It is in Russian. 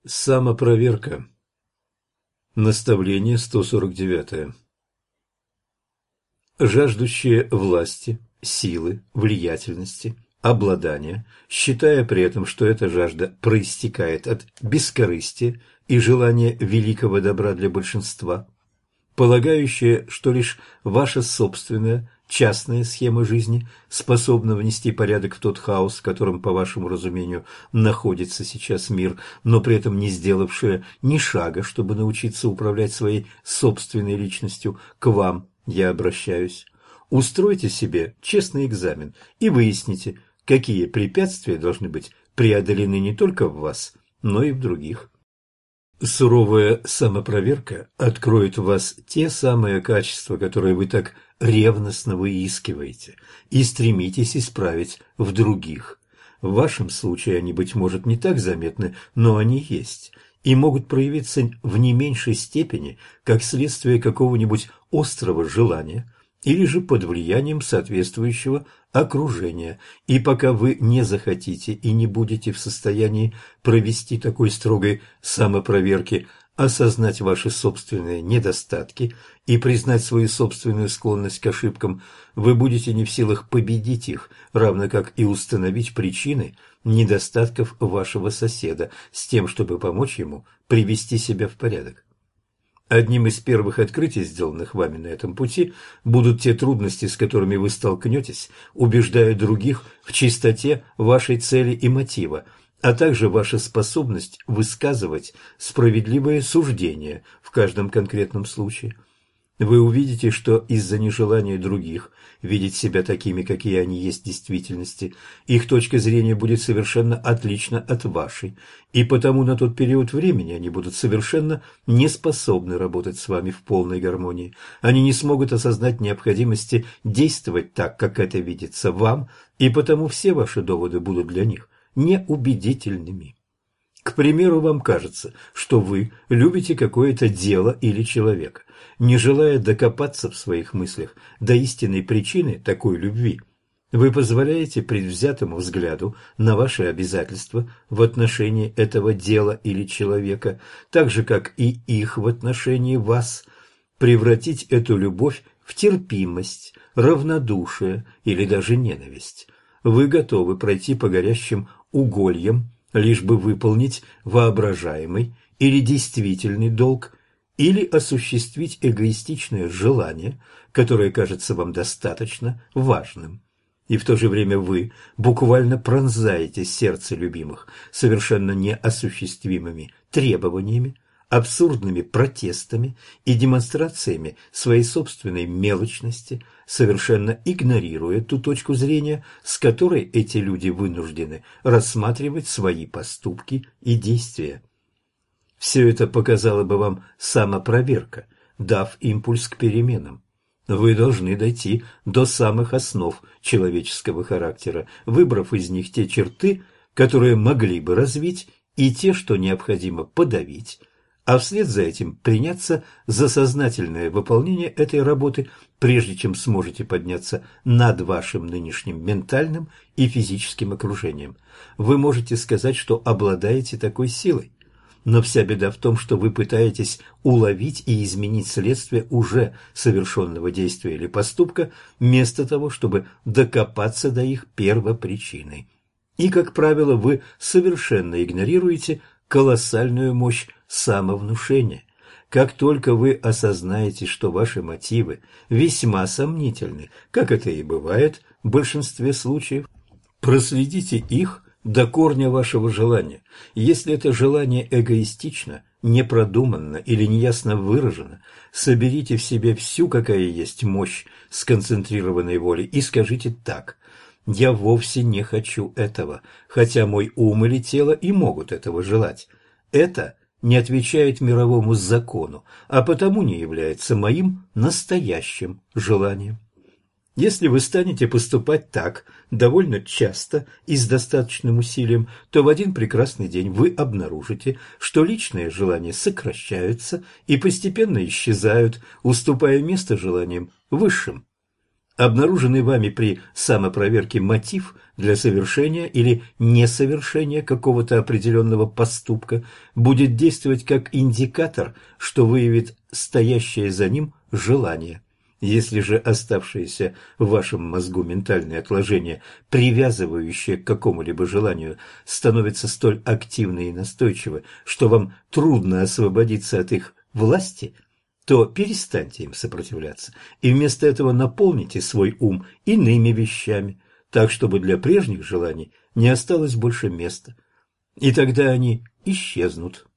Самопроверка. Наставление 149. Жаждущие власти, силы, влиятельности, обладания, считая при этом, что эта жажда проистекает от бескорыстия и желания великого добра для большинства, полагающие, что лишь ваша собственная частная схема жизни способна внести порядок в тот хаос, в котором, по вашему разумению, находится сейчас мир, но при этом не сделавшие ни шага, чтобы научиться управлять своей собственной личностью, к вам я обращаюсь. Устройте себе честный экзамен и выясните, какие препятствия должны быть преодолены не только в вас, но и в других. Суровая самопроверка откроет в вас те самые качества, которые вы так ревностно выискиваете и стремитесь исправить в других. В вашем случае они, быть может, не так заметны, но они есть и могут проявиться в не меньшей степени как следствие какого-нибудь острого желания или же под влиянием соответствующего окружения. И пока вы не захотите и не будете в состоянии провести такой строгой самопроверки, осознать ваши собственные недостатки и признать свою собственную склонность к ошибкам, вы будете не в силах победить их, равно как и установить причины недостатков вашего соседа с тем, чтобы помочь ему привести себя в порядок. Одним из первых открытий, сделанных вами на этом пути, будут те трудности, с которыми вы столкнетесь, убеждая других в чистоте вашей цели и мотива, а также ваша способность высказывать справедливые суждения в каждом конкретном случае. Вы увидите, что из-за нежелания других видеть себя такими, какие они есть в действительности, их точка зрения будет совершенно отлична от вашей, и потому на тот период времени они будут совершенно не способны работать с вами в полной гармонии. Они не смогут осознать необходимости действовать так, как это видится вам, и потому все ваши доводы будут для них неубедительными. К примеру, вам кажется, что вы любите какое-то дело или человека, не желая докопаться в своих мыслях до истинной причины такой любви. Вы позволяете предвзятому взгляду на ваши обязательства в отношении этого дела или человека, так же, как и их в отношении вас, превратить эту любовь в терпимость, равнодушие или даже ненависть. Вы готовы пройти по горящим угольям, лишь бы выполнить воображаемый или действительный долг, или осуществить эгоистичное желание, которое кажется вам достаточно важным. И в то же время вы буквально пронзаете сердце любимых совершенно неосуществимыми требованиями, абсурдными протестами и демонстрациями своей собственной мелочности, совершенно игнорируя ту точку зрения, с которой эти люди вынуждены рассматривать свои поступки и действия. Все это показало бы вам самопроверка, дав импульс к переменам. Вы должны дойти до самых основ человеческого характера, выбрав из них те черты, которые могли бы развить, и те, что необходимо подавить, а вслед за этим приняться за сознательное выполнение этой работы, прежде чем сможете подняться над вашим нынешним ментальным и физическим окружением. Вы можете сказать, что обладаете такой силой, но вся беда в том, что вы пытаетесь уловить и изменить следствие уже совершенного действия или поступка, вместо того, чтобы докопаться до их первопричины. И, как правило, вы совершенно игнорируете колоссальную мощь самовнушения. Как только вы осознаете, что ваши мотивы весьма сомнительны, как это и бывает в большинстве случаев, проследите их до корня вашего желания. Если это желание эгоистично, непродуманно или неясно выражено, соберите в себе всю, какая есть мощь сконцентрированной воли, и скажите так: «Я вовсе не хочу этого, хотя мой ум или тело и могут этого желать. Это не отвечает мировому закону, а потому не является моим настоящим желанием». Если вы станете поступать так довольно часто и с достаточным усилием, то в один прекрасный день вы обнаружите, что личные желания сокращаются и постепенно исчезают, уступая место желаниям высшим. Обнаруженный вами при самопроверке мотив для совершения или несовершения какого-то определенного поступка будет действовать как индикатор, что выявит стоящее за ним желание. Если же оставшиеся в вашем мозгу ментальные отложения, привязывающие к какому-либо желанию, становятся столь активны и настойчивы, что вам трудно освободиться от их власти, то перестаньте им сопротивляться и вместо этого наполните свой ум иными вещами, так, чтобы для прежних желаний не осталось больше места. И тогда они исчезнут.